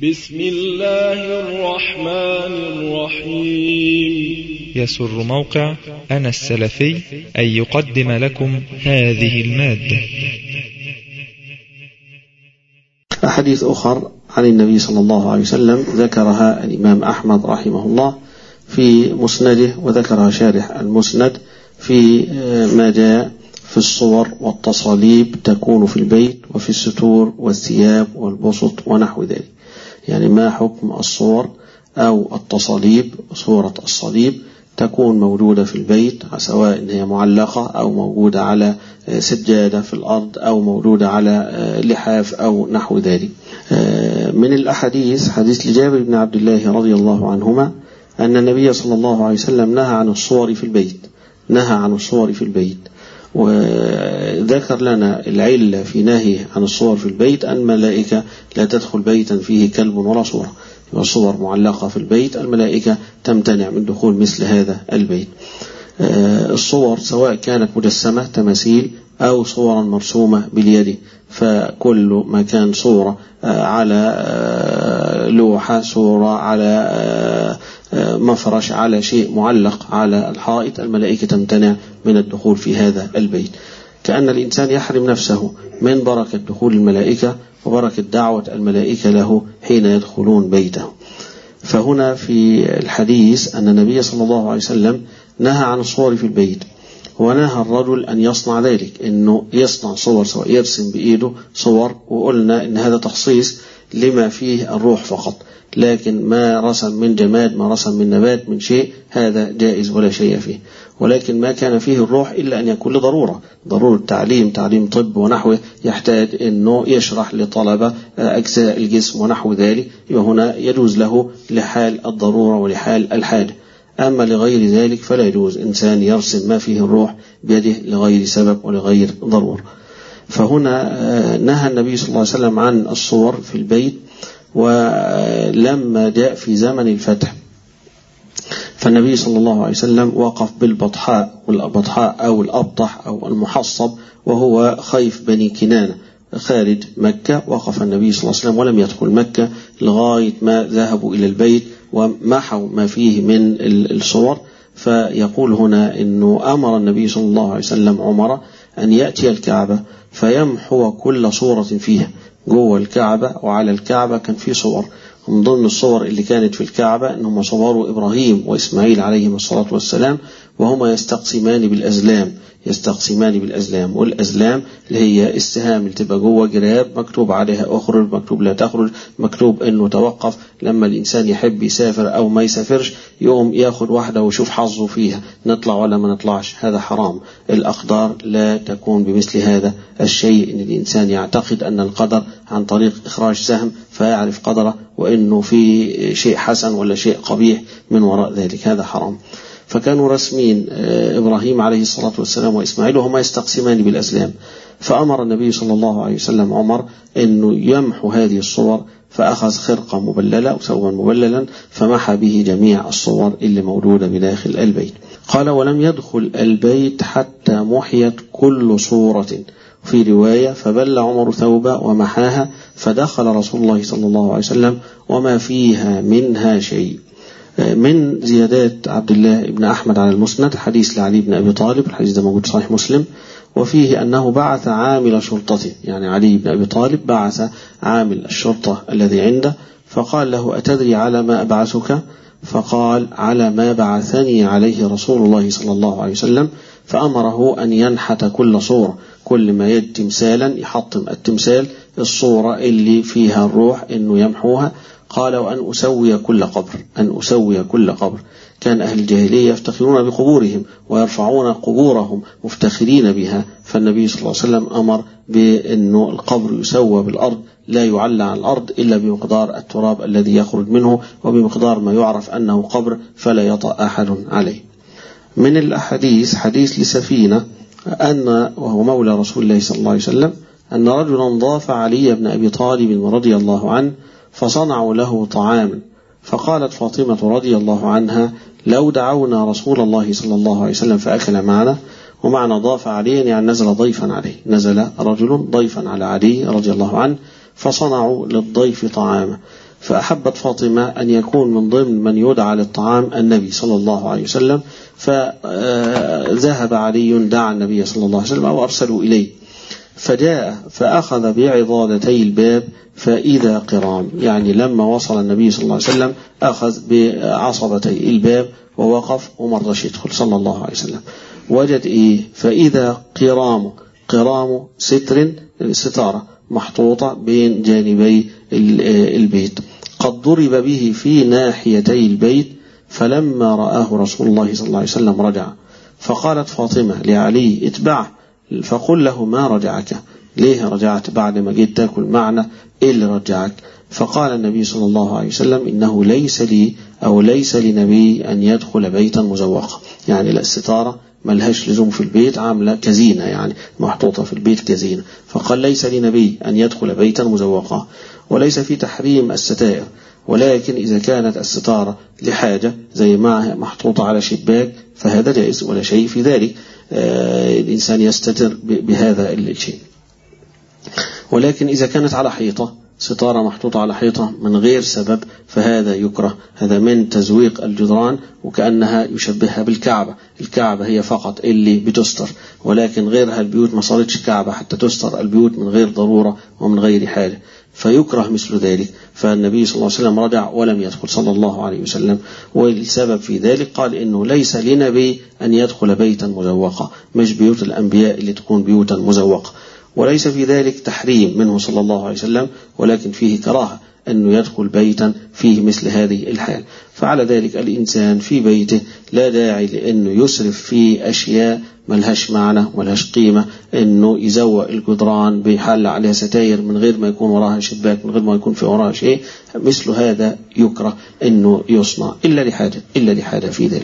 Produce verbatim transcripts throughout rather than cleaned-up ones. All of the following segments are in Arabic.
بسم الله الرحمن الرحيم. يسر موقع أنا السلفي أن يقدم لكم هذه المادة. أحاديث أخر عن النبي صلى الله عليه وسلم ذكرها الإمام أحمد رحمه الله في مسنده، وذكرها شارح المسند في ما جاء في الصور والتصاليب تكون في البيت وفي الستور والثياب والبسط ونحو ذلك. يعني ما حكم الصور أو التصاليب؟ صورة الصليب تكون موجودة في البيت، سواء هي معلقة أو موجودة على سجادة في الأرض أو موجودة على لحاف أو نحو ذلك. من الأحاديث حديث لجابر بن عبد الله رضي الله عنهما أن النبي صلى الله عليه وسلم نهى عن الصور في البيت نهى عن الصور في البيت وذكر لنا العلة في نهي عن الصور في البيت أن الملائكة لا تدخل بيتا فيه كلب ولا صورة. الصور معلقة في البيت، الملائكة تمتنع من دخول مثل هذا البيت. الصور سواء كانت مجسمة تماثيل أو صورا مرسومة باليد، فكل ما كان صورة على لوحة، صورة على مفرش، على شيء معلق على الحائط، الملائكة تمتنع من الدخول في هذا البيت. كأن الإنسان يحرم نفسه من بركة دخول الملائكة وبركة دعوة الملائكة له حين يدخلون بيته. فهنا في الحديث أن النبي صلى الله عليه وسلم نهى عن الصور في البيت، ونهى الرجل أن يصنع ذلك، أنه يصنع صور، سواء يرسم بإيده صور، وقلنا أن هذا تخصيص لما فيه الروح فقط، لكن ما رسم من جماد، ما رسم من نبات، من شيء، هذا جائز ولا شيء فيه. ولكن ما كان فيه الروح إلا أن يكون لضرورة، ضرورة تعليم، تعليم طب ونحوه، يحتاج أنه يشرح لطلبة أجزاء الجسم ونحو ذلك، وهنا يجوز له لحال الضرورة ولحال الحاجة. أما لغير ذلك فلا يجوز إنسان يرسم ما فيه الروح بيده لغير سبب ولغير ضرورة. فهنا نهى النبي صلى الله عليه وسلم عن الصور في البيت. ولما جاء في زمن الفتح فالنبي صلى الله عليه وسلم وقف بالبطحاء، والبطحاء أو الأبطح أو المحصب، وهو خيف بني كنانة خارج مكة. وقف النبي صلى الله عليه وسلم ولم يدخل مكة لغاية ما ذهبوا إلى البيت ومحوا ما فيه من الصور. فيقول هنا إنه أمر النبي صلى الله عليه وسلم عمر أن يأتي الكعبة فيمحو كل صورة فيها. جوه الكعبة وعلى الكعبة كان في صور، من ضمن الصور اللي كانت في الكعبة أنهم صوروا إبراهيم وإسماعيل عليهم الصلاة والسلام، وهما يستقسمان بالأزلام يستقسمان بالأزلام والأزلام اللي هي السهام اللي تبقى جوه جراب مكتوب عليها أخرج، مكتوب لا تخرج، مكتوب أنه توقف. لما الإنسان يحب يسافر أو ما يسافرش يقوم ياخد واحدة ويشوف حظه فيها، نطلع ولا ما نطلعش، هذا حرام. الأقدار لا تكون بمثل هذا الشيء، إن الإنسان يعتقد أن القدر عن طريق إخراج سهم فيعرف قدره، وإنه في شيء حسن ولا شيء قبيح من وراء ذلك، هذا حرام. فكانوا رسمين إبراهيم عليه الصلاة والسلام وإسماعيل وهما يستقسمان بالأزلام. فأمر النبي صلى الله عليه وسلم عمر أنه يمحو هذه الصور، فأخذ خرقة مبللة أو ثوبا مبللا فمحى به جميع الصور اللي موجودة بداخل البيت. قال: ولم يدخل البيت حتى محيت كل صورة. في رواية: فبل عمر ثوبا ومحاها فدخل رسول الله صلى الله عليه وسلم وما فيها منها شيء. من زيادات عبد الله بن أحمد على المسند حديث لعلي بن أبي طالب، الحديث ده موجود صحيح مسلم، وفيه أنه بعث عامل شرطته، يعني علي بن أبي طالب بعث عامل الشرطة الذي عنده، فقال له: أتدري على ما أبعثك؟ فقال: على ما بعثني عليه رسول الله صلى الله عليه وسلم. فأمره أن ينحت كل صورة، كل ما يد تمثالا يحطم التمثال الصورة اللي فيها الروح إنه يمحوها. قال: وأن أسوي كل قبر أن أسوي كل قبر كان أهل الجاهلية يفتخرون بقبورهم ويرفعون قبورهم مفتخرين بها، فالنبي صلى الله عليه وسلم أمر بأنه القبر يسوى بالأرض، لا يعلى على الأرض إلا بمقدار التراب الذي يخرج منه وبمقدار ما يعرف أنه قبر فلا يطأ أحد عليه. من الأحاديث حديث لسفينة أن وهو مولى رسول الله صلى الله عليه وسلم أن رجلا ضاف علي بن أبي طالب رضي الله عنه فصنعوا له طعاما، فقالت فاطمة رضي الله عنها: لو دعونا رسول الله صلى الله عليه وسلم فأكل معنا. ومعنى ضاف عليا يعني نزل ضيفا عليه، نزل رجل ضيفا على علي رضي الله عنه فصنعوا للضيف طعاما. فأحبت فاطمة أن يكون من ضمن من يدعى للطعام النبي صلى الله عليه وسلم، فذهب علي دعا النبي صلى الله عليه وسلم أو أرسلوا إليه، فجاء فأخذ بعضادتي الباب فإذا قرام، يعني لما وصل النبي صلى الله عليه وسلم أخذ بعصبتي الباب ووقف وما رضاش يدخل صلى الله عليه وسلم. وجد إيه؟ فإذا قرام، قرام ستر، ستارة محطوطة بين جانبي البيت قد ضرب به في ناحيتي البيت، فلما رآه رسول الله صلى الله عليه وسلم رجع، فقالت فاطمة لعلي اتبعه فقل له ما رجعك، ليه رجعت بعد ما جيت تاكل معنا، ايه اللي رجعك؟ فقال النبي صلى الله عليه وسلم إنه ليس لي أو ليس لنبي أن يدخل بيتا مزوقا، يعني الستارة ملهاش لزوم في البيت، عاملة كزينة يعني محطوطة في البيت كزينة، فقال ليس لنبي أن يدخل بيتا مزوقا. وليس في تحريم الستائر، ولكن إذا كانت الستارة لحاجة زي معها محطوطة على شباك فهذا جائز ولا شيء في ذلك، آه الإنسان يستتر بهذا الشيء. ولكن إذا كانت على حيطة، ستارة محطوطة على حيطة من غير سبب فهذا يكره، هذا من تزويق الجدران، وكأنها يشبهها بالكعبة، الكعبة هي فقط اللي بتستر، ولكن غيرها البيوت ما صارتش كعبة حتى تستر البيوت من غير ضرورة ومن غير حاجة، فيكره مثل ذلك. فالنبي صلى الله عليه وسلم رجع ولم يدخل صلى الله عليه وسلم، والسبب في ذلك قال إنه ليس لنبي أن يدخل بيتا مزوقا، مش بيوت الأنبياء اللي تكون بيوتا مزوقة. وليس في ذلك تحريم منه صلى الله عليه وسلم، ولكن فيه كراهة أنه يدخل بيتا فيه مثل هذه الحال. فعلى ذلك الإنسان في بيته لا داعي لأنه يسرف في أشياء ملهاش معنى ملهاش قيمة، أنه يزوق الجدران بيحل عليها ستاير من غير ما يكون وراها شباك، من غير ما يكون في وراها شيء، مثل هذا يكره أنه يصنع إلا لحاجة إلا لحاجة في ذلك.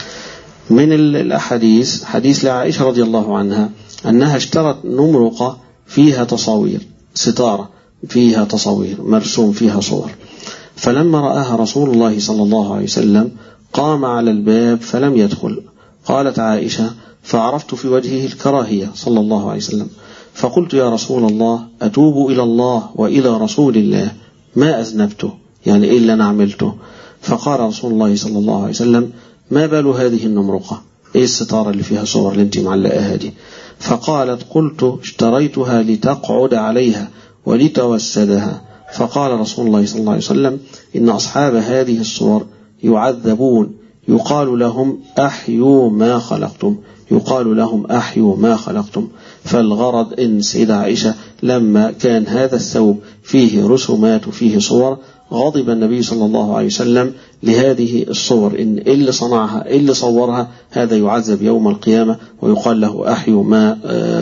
من الأحاديث حديث لعائشة رضي الله عنها أنها اشترت نمرقة فيها تصاوير، ستارة فيها تصاوير مرسوم فيها صور، فلما رآها رسول الله صلى الله عليه وسلم قام على الباب فلم يدخل. قالت عائشة فعرفت في وجهه الكراهية صلى الله عليه وسلم، فقلت يا رسول الله أتوب إلى الله وإلى رسول الله ما أذنبته، يعني إيه اللي أنا عملته؟ فقال رسول الله صلى الله عليه وسلم ما بال هذه النمرقة، إيه الستارة اللي فيها صور اللي انت معلقاها دي؟ فقالت قلت اشتريتها لتقعد عليها ولتوسدها. فقال رسول الله صلى الله عليه وسلم إن أصحاب هذه الصور يعذبون، يقال لهم أحيوا ما خلقتم، يقال لهم أحيوا ما خلقتم. فالغرض إن سيدة عائشة لما كان هذا الثوب فيه رسومات وفيه صور غضب النبي صلى الله عليه وسلم لهذه الصور، إن اللي صنعها اللي صورها هذا يعذب يوم القيامة، ويقال له أحيوا ما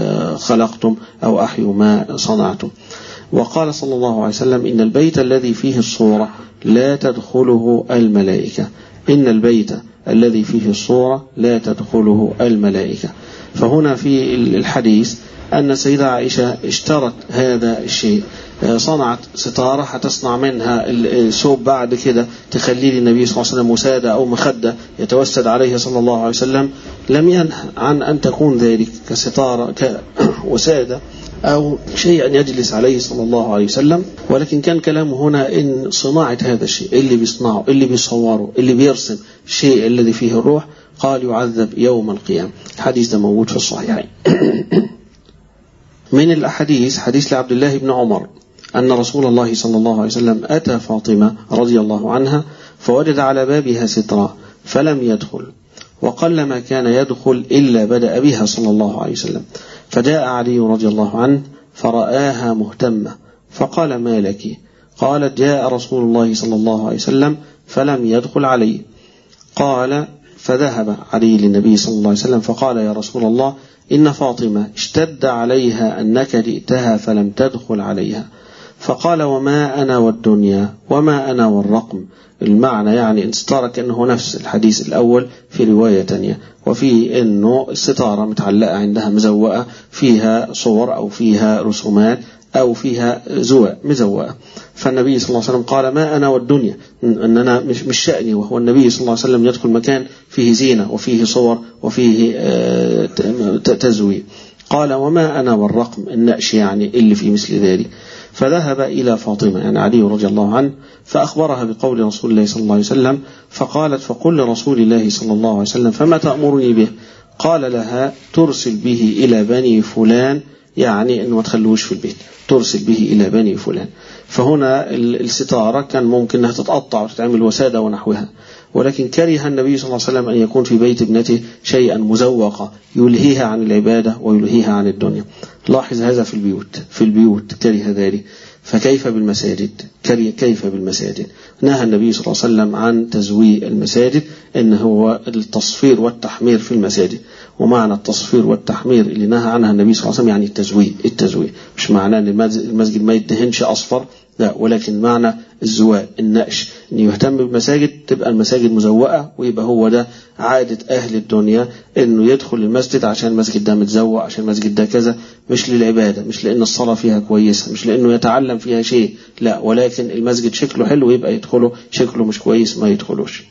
خلقتم أو أحيوا ما صنعتم. وقال صلى الله عليه وسلم إن البيت الذي فيه الصورة لا تدخله الملائكة، إن البيت الذي فيه الصورة لا تدخله الملائكة. فهنا في الحديث أن سيدة عائشة اشترت هذا الشيء، صنعت ستارة هتصنع منها الثوب بعد كده تخلي للنبي صلى الله عليه وسلم وسادة أو مخدة يتوسد عليه صلى الله عليه وسلم، لم ينه عن أن تكون ذلك كستارة كوسادة أو شيء أن يجلس عليه صلى الله عليه وسلم، ولكن كان كلامه هنا إن صناعة هذا الشيء اللي بيصنعه اللي بيصوره اللي بيرسم الشيء الذي فيه الروح قال يعذب يوم القيامة. الحديث ده موجود في الصحيحين. من الأحاديث حديث لعبد الله بن عمر أن رسول الله صلى الله عليه وسلم أتى فاطمة رضي الله عنها فوجد على بابها سترة فلم يدخل، وقلما كان يدخل إلا بدأ بها صلى الله عليه وسلم، فجاء علي رضي الله عنه فرآها مهتمة فقال ما لك؟ قالت جاء رسول الله صلى الله عليه وسلم فلم يدخل علي. قال فذهب علي للنبي صلى الله عليه وسلم فقال يا رسول الله إن فاطمة اشتد عليها أنك جئتها فلم تدخل عليها. فقال وما أنا والدنيا وما أنا والرقم، المعنى يعني الستارة كأنه نفس الحديث الأول في رواية تانية، وفي أنه الستارة متعلقة عندها مزوقة فيها صور أو فيها رسومات أو فيها زواء مزوقة. فالنبي صلى الله عليه وسلم قال ما أنا والدنيا، أن أنا مش, مش شأني، وهو النبي صلى الله عليه وسلم يدخل مكان فيه زينة وفيه صور وفيه تزويق. قال وما أنا والرقم، النقش يعني اللي في مثل ذلك. فذهب إلى فاطمة يعني علي رضي الله عنه فأخبرها بقول رسول الله صلى الله عليه وسلم، فقالت فقل لرسول الله صلى الله عليه وسلم فما تأمرني به؟ قال لها ترسل به إلى بني فلان، يعني أنه ما تخلوش في البيت، ترسل به إلى بني فلان. فهنا الستارة كان ممكن أنها تتقطع وتتعمل وسادة ونحوها، ولكن كره النبي صلى الله عليه وسلم أن يكون في بيت ابنته شيئا مزوقا يلهيها عن العبادة ويلهيها عن الدنيا. لاحظ هذا في البيوت، في البيوت كره ذلك، فكيف بالمساجد؟ كيف بالمساجد؟ نهى النبي صلى الله عليه وسلم عن تزويق المساجد، إن هو التصفير والتحمير في المساجد. ومعنى التصفير والتحمير اللي نهى عنها النبي صلى الله عليه وسلم يعني التزويق. التزويق مش معناه ان المسجد ما يدهنش أصفر، لا، ولكن معنى الزواج، النقش، ان يهتم بالمساجد، تبقى المساجد مزوقة، ويبقى هو ده عادة أهل الدنيا، انه يدخل المسجد عشان المسجد ده متزوق، عشان المسجد ده كذا، مش للعبادة، مش لأن الصلاة فيها كويسة، مش لأنه يتعلم فيها شيء، لا، ولكن المسجد شكله حلو يبقى يدخله، شكله مش كويس ما يدخلوش.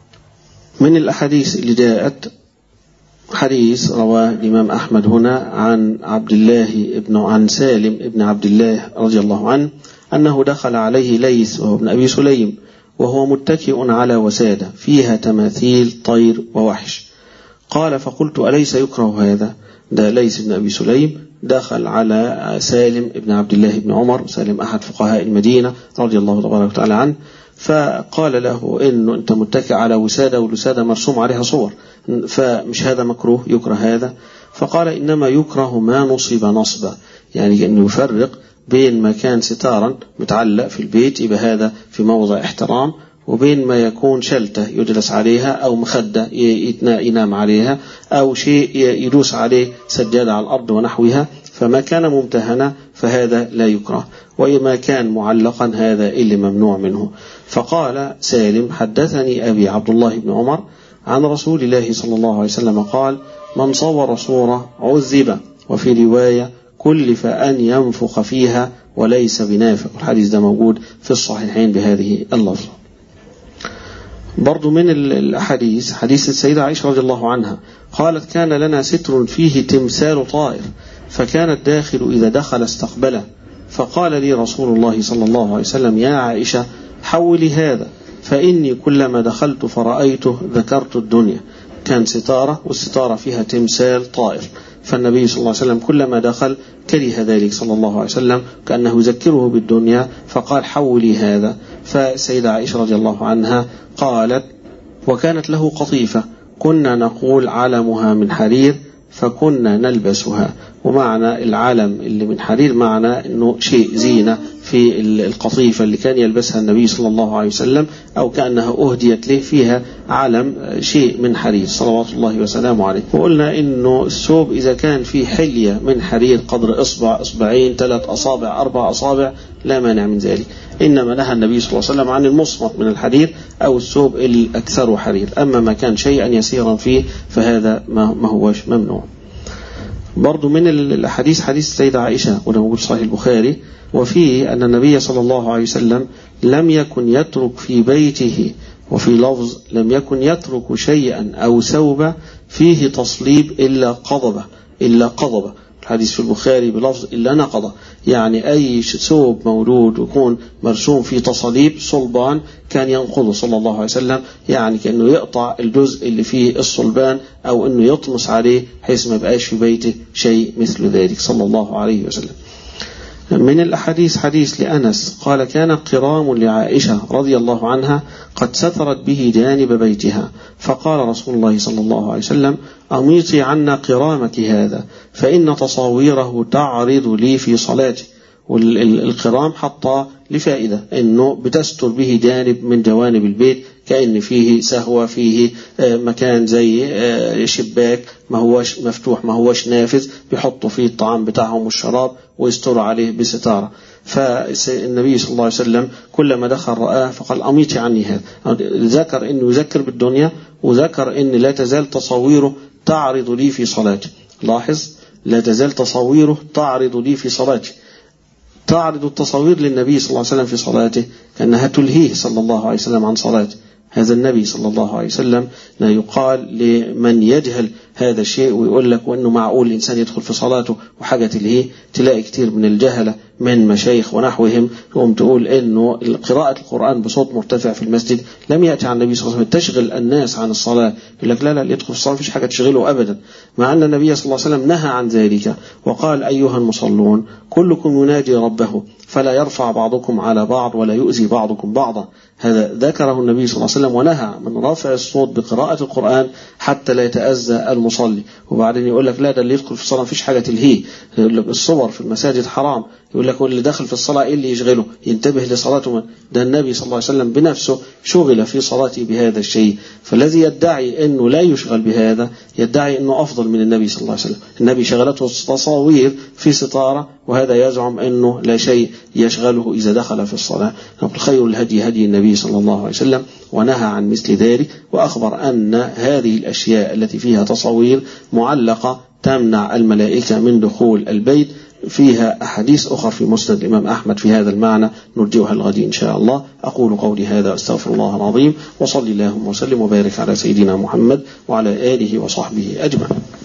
من الأحاديث اللي جاءت حديث رواه الإمام أحمد هنا عن عبد الله ابن عن سالم ابن عبد الله رضي الله عنه أنه دخل عليه ليث وهو ابن أبي سليم وهو متكئ على وسادة فيها تماثيل طير ووحش. قال فقلت أليس يكره هذا؟ ده ليث ابن أبي سليم دخل على سالم ابن عبد الله ابن عمر، سالم أحد فقهاء المدينة رضي الله تبارك وتعالى عنه، فقال له إنه أنت متكئ على وسادة والوسادة مرسوم عليها صور، فمش هذا مكروه يكره هذا؟ فقال إنما يكره ما نصب نصبا، يعني أنه يفرق بين ما كان ستارا متعلق في البيت يبقى هذا في موضع احترام، وبين ما يكون شلته يجلس عليها أو مخدة ينام عليها أو شيء يدوس عليه سجادة على الأرض ونحوها، فما كان ممتهنا فهذا لا يكره، وما كان معلقا هذا اللي ممنوع منه. فقال سالم حدثني أبي عبد الله بن عمر عن رسول الله صلى الله عليه وسلم قال من صور صورة عذب، وفي رواية كلف أن ينفخ فيها وليس بنافق. الحديث ده موجود في الصحيحين بهذه اللفظة. برضو من الأحاديث حديث السيدة عائشة رضي الله عنها قالت كان لنا ستر فيه تمثال طائر، فكان الداخل إذا دخل استقبله، فقال لي رسول الله صلى الله عليه وسلم يا عائشة حولي هذا، فإني كلما دخلت فرأيته ذكرت الدنيا. كان ستارة والستارة فيها تمثال طائر، فالنبي صلى الله عليه وسلم كلما دخل كره ذلك صلى الله عليه وسلم كأنه يذكره بالدنيا، فقال حولي هذا. فسيدة عائشة رضي الله عنها قالت وكانت له قطيفة كنا نقول علمها من حرير فكنا نلبسها. ومعنى العلم اللي من حرير معنى أنه شيء زينة في القطيفة اللي كان يلبسها النبي صلى الله عليه وسلم، أو كأنها أهديت له فيها علم شيء من حرير صلوات الله وسلامه عليه. وقلنا إنه الثوب إذا كان فيه حلية من حرير قدر إصبع إصبعين ثلاث أصابع أربع أصابع لا مانع من ذلك، إنما نهى النبي صلى الله عليه وسلم عن المصمت من الحرير أو الثوب الأكثر حرير، أما ما كان شيئا يسيرا فيه فهذا ما هوش ممنوع. برضو من الحديث حديث السيدة عائشة وده موجود صحيح البخاري، وفيه أن النبي صلى الله عليه وسلم لم يكن يترك في بيته، وفي لفظ لم يكن يترك شيئا أو ثوبا فيه تصليب إلا قضبة إلا قضبة. الحديث في البخاري بلفظ إلا نقضة، يعني أي ثوب مولود يكون مرسوم فيه تصليب صلبان كان ينقضه صلى الله عليه وسلم، يعني كأنه يقطع الجزء اللي فيه الصلبان أو أنه يطمس عليه حيث ما بقاش في بيته شيء مثل ذلك صلى الله عليه وسلم. من الأحاديث حديث لأنس قال كان قرام لعائشة رضي الله عنها قد سترت به جانب بيتها، فقال رسول الله صلى الله عليه وسلم أميطي عنا قرامك هذا فإن تصاويره تعرض لي في صلاتي. والقرام حطه لفائدة أنه بتستر به جانب من جوانب البيت، كأن فيه سهوة فيه مكان زي شباك ما هوش مفتوح ما هوش نافذ بيحطوا فيه الطعام بتاعهم والشراب ويستروا عليه بستارة. فالنبي صلى الله عليه وسلم كلما دخل رآه فقال أميتي عني هذا، ذكر أنه يذكر بالدنيا وذكر أن لا تزال تصويره تعرض لي في صلاتي. لاحظ لا تزال تصويره تعرض لي في صلاتي، تعرض التصوير للنبي صلى الله عليه وسلم في صلاته كأنها تلهيه صلى الله عليه وسلم عن صلاته. هذا النبي صلى الله عليه وسلم لا يقال لمن يجهل هذا الشيء ويقول لك وأنه معقول الإنسان يدخل في صلاته وحاجة تلهيه. تلاقي كتير من الجهلة من مشايخ ونحوهم تقوم تقول إنه قراءة القرآن بصوت مرتفع في المسجد لم يأتي عن النبي صلى الله عليه وسلم تشغل الناس عن الصلاة. يقول لك لا لا اللي يدخل في الصلاة مفيش حاجة تشغله أبدا، مع أن النبي صلى الله عليه وسلم نهى عن ذلك وقال أيها المصلون كلكم يناجي ربه فلا يرفع بعضكم على بعض ولا يؤذي بعضكم بعضا. هذا ذكره النبي صلى الله عليه وسلم ونهى من رفع الصوت بقراءة القرآن حتى لا يتأذى المصلي. وبعدين يقول لك لا ده اللي يدخل في الصلاة مفيش حاجة تلهيه، يقول لك الصور في المساجد حرام، يقول لك اللي داخل في الصلاة إيه اللي يشغله ينتبه لصلاته. ده النبي صلى الله عليه وسلم بنفسه شغل في صلاته بهذا الشيء، فالذي يدعي أنه لا يشغل بهذا يدعي أنه أفضل من النبي صلى الله عليه وسلم. النبي شغلته تصاوير في ستارة وهذا يزعم أنه لا شيء يشغله إذا دخل في الصلاة. نقول خير الهدي هدي النبي صلى الله عليه وسلم ونهى عن مثل ذلك، وأخبر أن هذه الأشياء التي فيها تصاوير معلقة تمنع الملائكة من دخول البيت. فيها أحاديث أخرى في مسند الإمام أحمد في هذا المعنى نرجئها الغد إن شاء الله. أقول قولي هذا أستغفر الله العظيم، وصلي اللهم وسلم وبارك على سيدنا محمد وعلى آله وصحبه أجمعين.